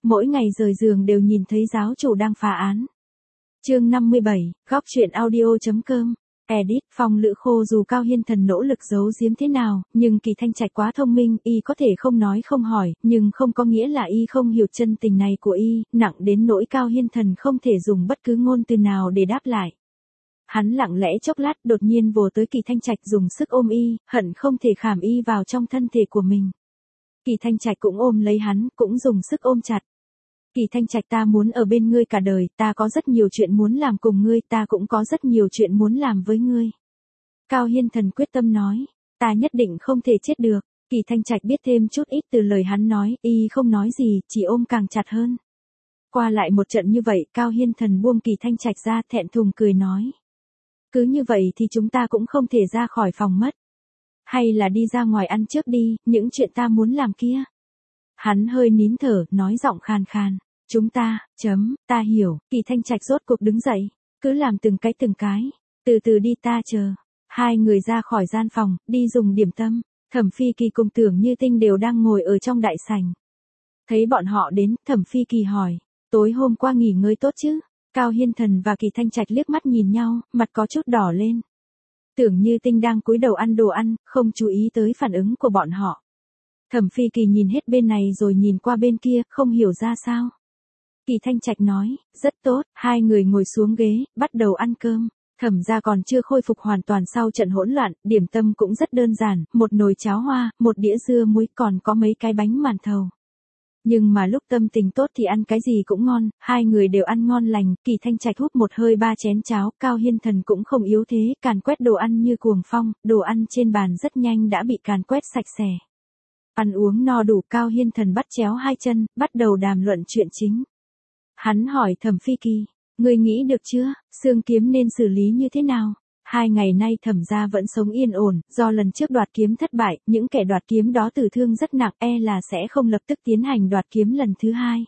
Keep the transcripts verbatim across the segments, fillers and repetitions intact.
mỗi ngày rời giường đều nhìn thấy giáo chủ đang phá án. Chương năm mươi bảy, góc truyện audio.com. Edit, Phong Lữ Khô dù Cao Hiên Thần nỗ lực giấu giếm thế nào, nhưng Kỳ Thanh Trạch quá thông minh, y có thể không nói không hỏi, nhưng không có nghĩa là y không hiểu chân tình này của y, nặng đến nỗi Cao Hiên Thần không thể dùng bất cứ ngôn từ nào để đáp lại. Hắn lặng lẽ chốc lát đột nhiên vồ tới Kỳ Thanh Trạch dùng sức ôm y, hận không thể khảm y vào trong thân thể của mình. Kỳ Thanh Trạch cũng ôm lấy hắn, cũng dùng sức ôm chặt. Kỳ Thanh Trạch, ta muốn ở bên ngươi cả đời, ta có rất nhiều chuyện muốn làm cùng ngươi, ta cũng có rất nhiều chuyện muốn làm với ngươi. Cao Hiên Thần quyết tâm nói, ta nhất định không thể chết được. Kỳ Thanh Trạch biết thêm chút ít từ lời hắn nói, y không nói gì, chỉ ôm càng chặt hơn. Qua lại một trận như vậy, Cao Hiên Thần buông Kỳ Thanh Trạch ra, thẹn thùng cười nói. Cứ như vậy thì chúng ta cũng không thể ra khỏi phòng mất. Hay là đi ra ngoài ăn trước đi, những chuyện ta muốn làm kia. Hắn hơi nín thở, nói giọng khàn khàn. Chúng ta, chấm, ta hiểu. Kỳ Thanh Trạch rốt cuộc đứng dậy. Cứ làm từng cái từng cái. Từ từ đi, ta chờ. Hai người ra khỏi gian phòng, đi dùng điểm tâm. Thẩm Phi Kỳ cùng Tưởng Như Tinh đều đang ngồi ở trong đại sảnh. Thấy bọn họ đến, Thẩm Phi Kỳ hỏi. Tối hôm qua nghỉ ngơi tốt chứ? Cao Hiên Thần và Kỳ Thanh Trạch liếc mắt nhìn nhau, mặt có chút đỏ lên. Tưởng Như Tinh đang cúi đầu ăn đồ ăn, không chú ý tới phản ứng của bọn họ. Thẩm Phi Kỳ nhìn hết bên này rồi nhìn qua bên kia, không hiểu ra sao. Kỳ Thanh Trạch nói, rất tốt, hai người ngồi xuống ghế, bắt đầu ăn cơm. Thẩm gia còn chưa khôi phục hoàn toàn sau trận hỗn loạn, điểm tâm cũng rất đơn giản, một nồi cháo hoa, một đĩa dưa muối còn có mấy cái bánh màn thầu. Nhưng mà lúc tâm tình tốt thì ăn cái gì cũng ngon, hai người đều ăn ngon lành, Kỳ Thanh Trạch húp một hơi ba chén cháo, Cao Hiên Thần cũng không yếu thế, càn quét đồ ăn như cuồng phong, đồ ăn trên bàn rất nhanh đã bị càn quét sạch sẽ. Ăn uống no đủ, Cao Hiên Thần bắt chéo hai chân, bắt đầu đàm luận chuyện chính. Hắn hỏi Thẩm Phi Kỳ, ngươi nghĩ được chưa, Xương Kiếm nên xử lý như thế nào? Hai ngày nay Thẩm gia vẫn sống yên ổn, do lần trước đoạt kiếm thất bại, những kẻ đoạt kiếm đó tử thương rất nặng, e là sẽ không lập tức tiến hành đoạt kiếm lần thứ hai.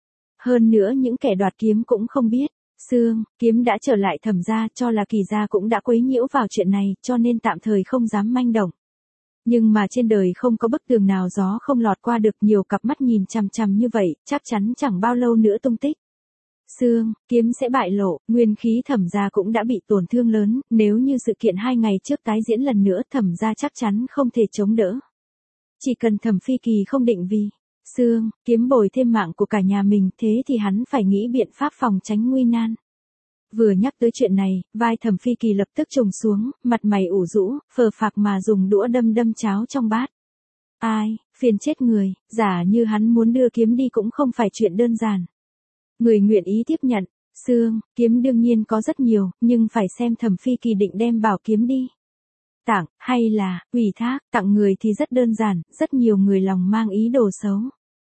Hơn nữa những kẻ đoạt kiếm cũng không biết, Xương Kiếm đã trở lại Thẩm gia, cho là Kỳ gia cũng đã quấy nhiễu vào chuyện này, cho nên tạm thời không dám manh động. Nhưng mà trên đời không có bức tường nào gió không lọt qua được, nhiều cặp mắt nhìn chằm chằm như vậy, chắc chắn chẳng bao lâu nữa tung tích Xương Kiếm sẽ bại lộ, nguyên khí Thẩm gia cũng đã bị tổn thương lớn, nếu như sự kiện hai ngày trước tái diễn lần nữa, Thẩm gia chắc chắn không thể chống đỡ. Chỉ cần Thẩm Phi Kỳ không định vì Xương Kiếm bồi thêm mạng của cả nhà mình, thế thì hắn phải nghĩ biện pháp phòng tránh nguy nan. Vừa nhắc tới chuyện này, vai Thẩm Phi Kỳ lập tức trùng xuống, mặt mày ủ rũ, phờ phạc mà dùng đũa đâm đâm cháo trong bát. Ai, phiền chết người, giả như hắn muốn đưa kiếm đi cũng không phải chuyện đơn giản. Người nguyện ý tiếp nhận, Xương Kiếm đương nhiên có rất nhiều, nhưng phải xem Thẩm Phi Kỳ định đem bảo kiếm đi. Tặng, hay là, ủy thác, tặng người thì rất đơn giản, rất nhiều người lòng mang ý đồ xấu.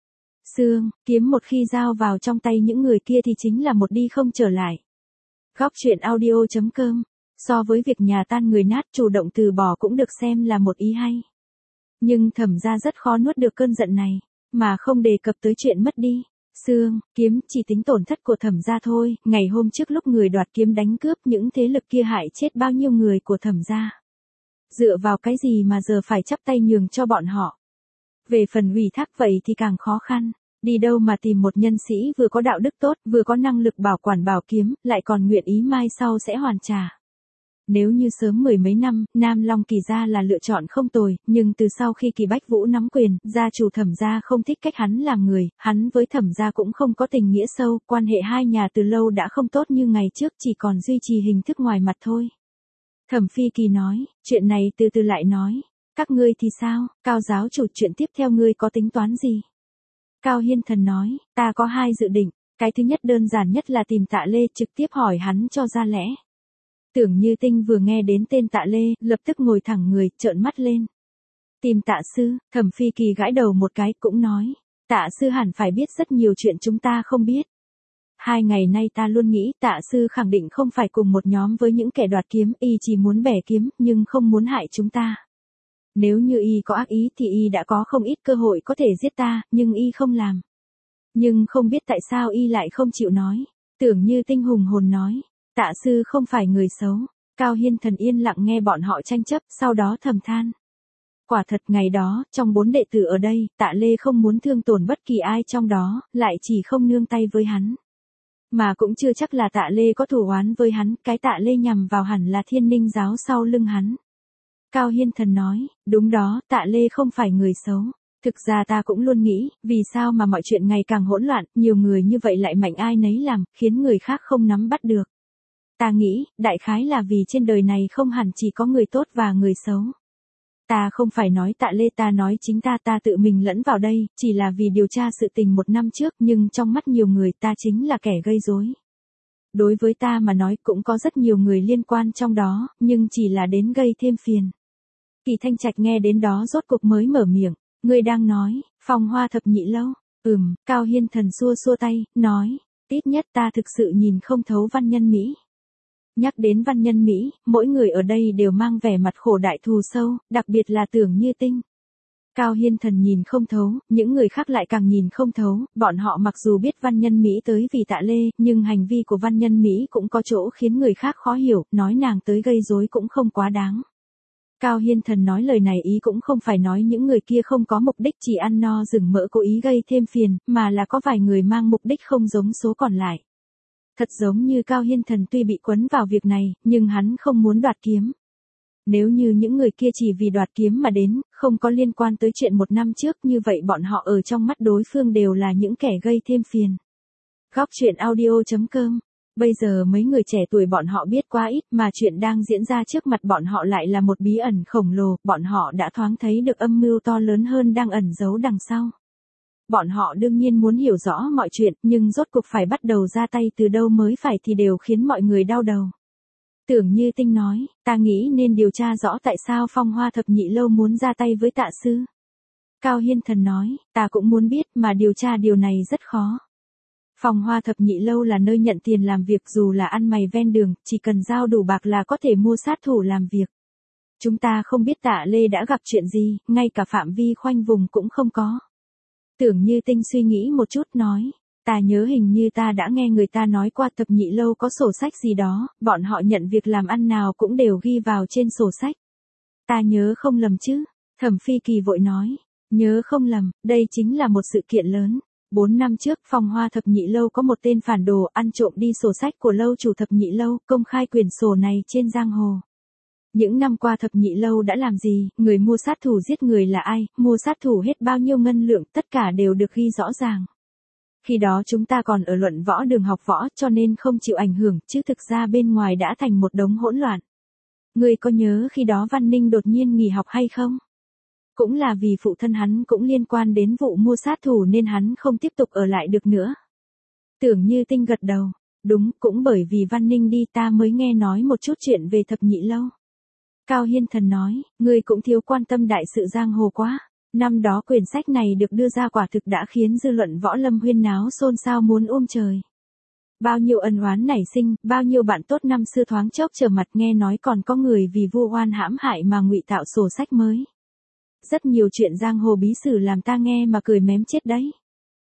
Xương Kiếm một khi giao vào trong tay những người kia thì chính là một đi không trở lại. Góc truyện audio.com. So với việc nhà tan người nát, chủ động từ bỏ cũng được xem là một ý hay. Nhưng Thẩm gia rất khó nuốt được cơn giận này, mà không đề cập tới chuyện mất đi Xương Kiếm, chỉ tính tổn thất của Thẩm gia thôi. Ngày hôm trước lúc người đoạt kiếm đánh cướp, những thế lực kia hại chết bao nhiêu người của Thẩm gia. Dựa vào cái gì mà giờ phải chắp tay nhường cho bọn họ? Về phần ủy thác vậy thì càng khó khăn. Đi đâu mà tìm một nhân sĩ vừa có đạo đức tốt, vừa có năng lực bảo quản bảo kiếm, lại còn nguyện ý mai sau sẽ hoàn trả. Nếu như sớm mười mấy năm, Nam Long Kỳ gia là lựa chọn không tồi, nhưng từ sau khi Kỳ Bách Vũ nắm quyền, gia chủ Thẩm gia không thích cách hắn làm người, hắn với Thẩm gia cũng không có tình nghĩa sâu, quan hệ hai nhà từ lâu đã không tốt như ngày trước, chỉ còn duy trì hình thức ngoài mặt thôi. Thẩm Phi Kỳ nói, chuyện này từ từ lại nói. Các ngươi thì sao, Cao giáo chủ, chuyện tiếp theo ngươi có tính toán gì? Cao Hiên Thần nói, ta có hai dự định, cái thứ nhất đơn giản nhất là tìm Tạ Lê, trực tiếp hỏi hắn cho ra lẽ. Tưởng Như Tinh vừa nghe đến tên Tạ Lê, lập tức ngồi thẳng người, trợn mắt lên. Tìm Tạ sư, Thẩm Phi Kỳ gãi đầu một cái, cũng nói, Tạ sư hẳn phải biết rất nhiều chuyện chúng ta không biết. Hai ngày nay ta luôn nghĩ Tạ sư khẳng định không phải cùng một nhóm với những kẻ đoạt kiếm, y chỉ muốn bẻ kiếm, nhưng không muốn hại chúng ta. Nếu như y có ác ý thì y đã có không ít cơ hội có thể giết ta, nhưng y không làm. Nhưng không biết tại sao y lại không chịu nói. Tưởng Như Tinh hùng hồn nói, Tạ sư không phải người xấu. Cao Hiên Thần yên lặng nghe bọn họ tranh chấp, sau đó thầm than. Quả thật ngày đó, trong bốn đệ tử ở đây, Tạ Lê không muốn thương tổn bất kỳ ai trong đó, lại chỉ không nương tay với hắn. Mà cũng chưa chắc là Tạ Lê có thù oán với hắn, cái Tạ Lê nhằm vào hẳn là Thiên Ninh giáo sau lưng hắn. Cao Hiên Thần nói, đúng đó, Tạ Lê không phải người xấu. Thực ra ta cũng luôn nghĩ, vì sao mà mọi chuyện ngày càng hỗn loạn, nhiều người như vậy lại mạnh ai nấy làm, khiến người khác không nắm bắt được. Ta nghĩ, đại khái là vì trên đời này không hẳn chỉ có người tốt và người xấu. Ta không phải nói Tạ Lê, ta nói chính ta ta tự mình lẫn vào đây, chỉ là vì điều tra sự tình một năm trước, nhưng trong mắt nhiều người ta chính là kẻ gây rối. Đối với ta mà nói cũng có rất nhiều người liên quan trong đó, nhưng chỉ là đến gây thêm phiền. Kỳ Thanh Trạch nghe đến đó rốt cuộc mới mở miệng, ngươi đang nói, Phong Hoa Thập Nhị Lâu. Ừm, Cao Hiên Thần xua xua tay, nói, ít nhất ta thực sự nhìn không thấu văn nhân Mỹ. Nhắc đến văn nhân Mỹ, mỗi người ở đây đều mang vẻ mặt khổ đại thù sâu, đặc biệt là Tưởng Như Tinh. Cao Hiên Thần nhìn không thấu, những người khác lại càng nhìn không thấu, bọn họ mặc dù biết văn nhân Mỹ tới vì Tạ Lê, nhưng hành vi của văn nhân Mỹ cũng có chỗ khiến người khác khó hiểu, nói nàng tới gây rối cũng không quá đáng. Cao Hiên Thần nói lời này ý cũng không phải nói những người kia không có mục đích chỉ ăn no rừng mỡ cố ý gây thêm phiền, mà là có vài người mang mục đích không giống số còn lại. Thật giống như Cao Hiên Thần tuy bị quấn vào việc này, nhưng hắn không muốn đoạt kiếm. Nếu như những người kia chỉ vì đoạt kiếm mà đến, không có liên quan tới chuyện một năm trước, như vậy bọn họ ở trong mắt đối phương đều là những kẻ gây thêm phiền. Góc truyện audio chấm com. Bây giờ mấy người trẻ tuổi bọn họ biết quá ít, mà chuyện đang diễn ra trước mặt bọn họ lại là một bí ẩn khổng lồ, bọn họ đã thoáng thấy được âm mưu to lớn hơn đang ẩn giấu đằng sau. Bọn họ đương nhiên muốn hiểu rõ mọi chuyện, nhưng rốt cuộc phải bắt đầu ra tay từ đâu mới phải thì đều khiến mọi người đau đầu. Tưởng Như Tinh nói, ta nghĩ nên điều tra rõ tại sao Phong Hoa Thập Nhị Lâu muốn ra tay với Tạ Sư. Cao Hiên Thần nói, ta cũng muốn biết mà điều tra điều này rất khó. Phong Hoa Thập Nhị Lâu là nơi nhận tiền làm việc, dù là ăn mày ven đường, chỉ cần giao đủ bạc là có thể mua sát thủ làm việc. Chúng ta không biết Tạ Lê đã gặp chuyện gì, ngay cả phạm vi khoanh vùng cũng không có. Tưởng Như Tinh suy nghĩ một chút nói, ta nhớ hình như ta đã nghe người ta nói qua Thập Nhị Lâu có sổ sách gì đó, bọn họ nhận việc làm ăn nào cũng đều ghi vào trên sổ sách. Ta nhớ không lầm chứ? Thẩm Phi Kỳ vội nói, nhớ không lầm, đây chính là một sự kiện lớn. Bốn năm trước, Phong Hoa Thập Nhị Lâu có một tên phản đồ ăn trộm đi sổ sách của lâu chủ Thập Nhị Lâu, công khai quyển sổ này trên giang hồ. Những năm qua Thập Nhị Lâu đã làm gì, người mua sát thủ giết người là ai, mua sát thủ hết bao nhiêu ngân lượng, tất cả đều được ghi rõ ràng. Khi đó chúng ta còn ở luận võ đường học võ, cho nên không chịu ảnh hưởng, chứ thực ra bên ngoài đã thành một đống hỗn loạn. Ngươi có nhớ khi đó Văn Ninh đột nhiên nghỉ học hay không? Cũng là vì phụ thân hắn cũng liên quan đến vụ mua sát thủ nên hắn không tiếp tục ở lại được nữa. Tưởng Như Tinh gật đầu, đúng, cũng bởi vì Văn Ninh đi ta mới nghe nói một chút chuyện về Thập Nhị Lâu. Cao Hiên Thần nói, ngươi cũng thiếu quan tâm đại sự giang hồ quá. Năm đó quyển sách này được đưa ra quả thực đã khiến dư luận võ lâm huyên náo xôn xao muốn ôm trời. Bao nhiêu ân oán nảy sinh, bao nhiêu bạn tốt năm xưa thoáng chốc trở mặt, nghe nói còn có người vì vu oan hãm hại mà ngụy tạo sổ sách mới. Rất nhiều chuyện giang hồ bí sử làm ta nghe mà cười mém chết đấy.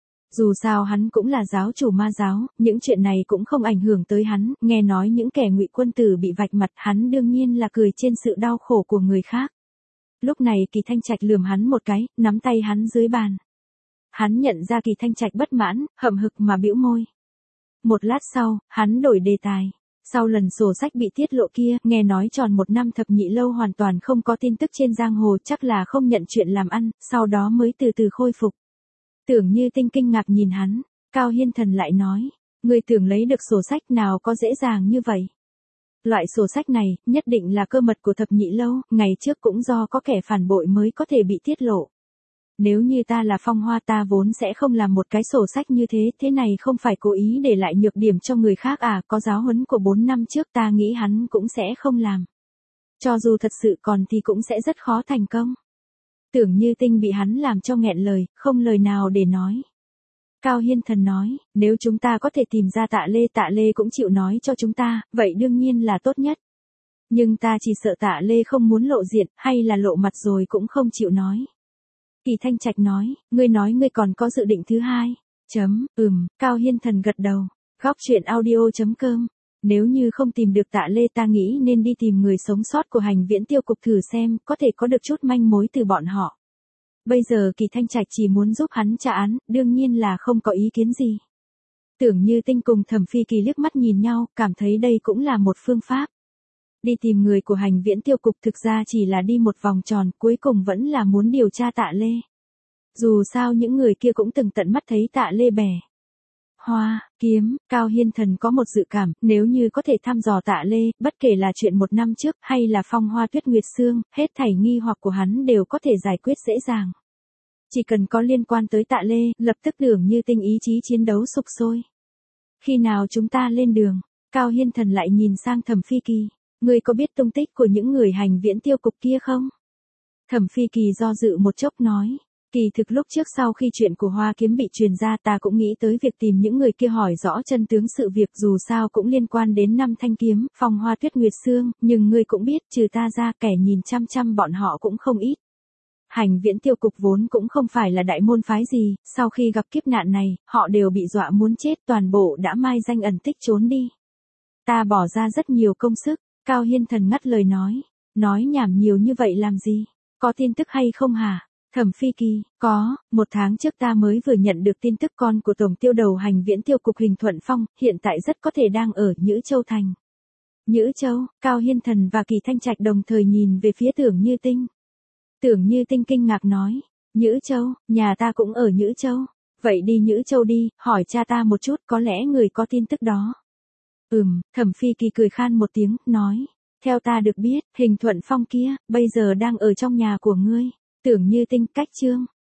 Dù sao hắn cũng là giáo chủ ma giáo, những chuyện này cũng không ảnh hưởng tới hắn, nghe nói những kẻ ngụy quân tử bị vạch mặt, hắn đương nhiên là cười trên sự đau khổ của người khác. Lúc này Kỳ Thanh Trạch lườm hắn một cái, nắm tay hắn dưới bàn. Hắn nhận ra Kỳ Thanh Trạch bất mãn, hậm hực mà bĩu môi. Một lát sau, hắn đổi đề tài. Sau lần sổ sách bị tiết lộ kia, nghe nói tròn một năm Thập Nhị Lâu hoàn toàn không có tin tức trên giang hồ, chắc là không nhận chuyện làm ăn, sau đó mới từ từ khôi phục. Tưởng Như Tinh kinh ngạc nhìn hắn, Cao Hiên Thần lại nói, người tưởng lấy được sổ sách nào có dễ dàng như vậy. Loại sổ sách này, nhất định là cơ mật của Thập Nhị Lâu, ngày trước cũng do có kẻ phản bội mới có thể bị tiết lộ. Nếu như ta là Phong Hoa ta vốn sẽ không làm một cái sổ sách như thế, thế này không phải cố ý để lại nhược điểm cho người khác à, có giáo huấn của bốn năm trước ta nghĩ hắn cũng sẽ không làm. Cho dù thật sự còn thì cũng sẽ rất khó thành công. Tưởng Như Tinh bị hắn làm cho nghẹn lời, không lời nào để nói. Cao Hiên Thần nói, nếu chúng ta có thể tìm ra Tạ Lê, Tạ Lê cũng chịu nói cho chúng ta, vậy đương nhiên là tốt nhất. Nhưng ta chỉ sợ Tạ Lê không muốn lộ diện, hay là lộ mặt rồi cũng không chịu nói. Kỳ Thanh Trạch nói, ngươi nói ngươi còn có dự định thứ hai. Chấm, ừm, Cao Hiên Thần gật đầu. Góc truyện audio chấm com Nếu như không tìm được Tạ Lê ta nghĩ nên đi tìm người sống sót của hành viễn tiêu cục thử xem, có thể có được chút manh mối từ bọn họ. Bây giờ Kỳ Thanh Trạch chỉ muốn giúp hắn tra án, đương nhiên là không có ý kiến gì. Tưởng Như Tinh cùng Thẩm Phi Kỳ liếc mắt nhìn nhau, cảm thấy đây cũng là một phương pháp. Đi tìm người của hành viễn tiêu cục thực ra chỉ là đi một vòng tròn, cuối cùng vẫn là muốn điều tra Tạ Lê. Dù sao những người kia cũng từng tận mắt thấy Tạ Lê bẻ hoa, kiếm, Cao Hiên Thần có một dự cảm, nếu như có thể thăm dò Tạ Lê, bất kể là chuyện một năm trước hay là phong hoa tuyết nguyệt xương, hết thảy nghi hoặc của hắn đều có thể giải quyết dễ dàng. Chỉ cần có liên quan tới Tạ Lê, lập tức Tưởng Như Tinh ý chí chiến đấu sục sôi. Khi nào chúng ta lên đường? Cao Hiên Thần lại nhìn sang Thẩm Phi Kỳ. Ngươi có biết tung tích của những người hành viễn tiêu cục kia không? Thẩm Phi Kỳ do dự một chốc nói. Kỳ thực lúc trước sau khi chuyện của Hoa Kiếm bị truyền ra ta cũng nghĩ tới việc tìm những người kia hỏi rõ chân tướng sự việc, dù sao cũng liên quan đến năm thanh kiếm, phong hoa tuyết nguyệt xương, nhưng ngươi cũng biết trừ ta ra kẻ nhìn chăm chăm bọn họ cũng không ít. Hành viễn tiêu cục vốn cũng không phải là đại môn phái gì, sau khi gặp kiếp nạn này, họ đều bị dọa muốn chết, toàn bộ đã mai danh ẩn tích trốn đi. Ta bỏ ra rất nhiều công sức. Cao Hiên Thần ngắt lời nói. Nói nhảm nhiều như vậy làm gì? Có tin tức hay không hả? Thẩm Phi Kỳ, có, một tháng trước ta mới vừa nhận được tin tức con của tổng tiêu đầu hành viễn tiêu cục Hình Thuận Phong, hiện tại rất có thể đang ở Nhữ Châu Thành. Nhữ Châu, Cao Hiên Thần và Kỳ Thanh Trạch đồng thời nhìn về phía Tưởng Như Tinh. Tưởng Như Tinh kinh ngạc nói, Nhữ Châu, nhà ta cũng ở Nhữ Châu. Vậy đi Nhữ Châu đi, hỏi cha ta một chút, có lẽ người có tin tức đó. Ừm, Thẩm Phi Kỳ cười khan một tiếng, nói, theo ta được biết, Hình Thuận Phong kia, bây giờ đang ở trong nhà của ngươi. Tưởng Như Tinh cách chương,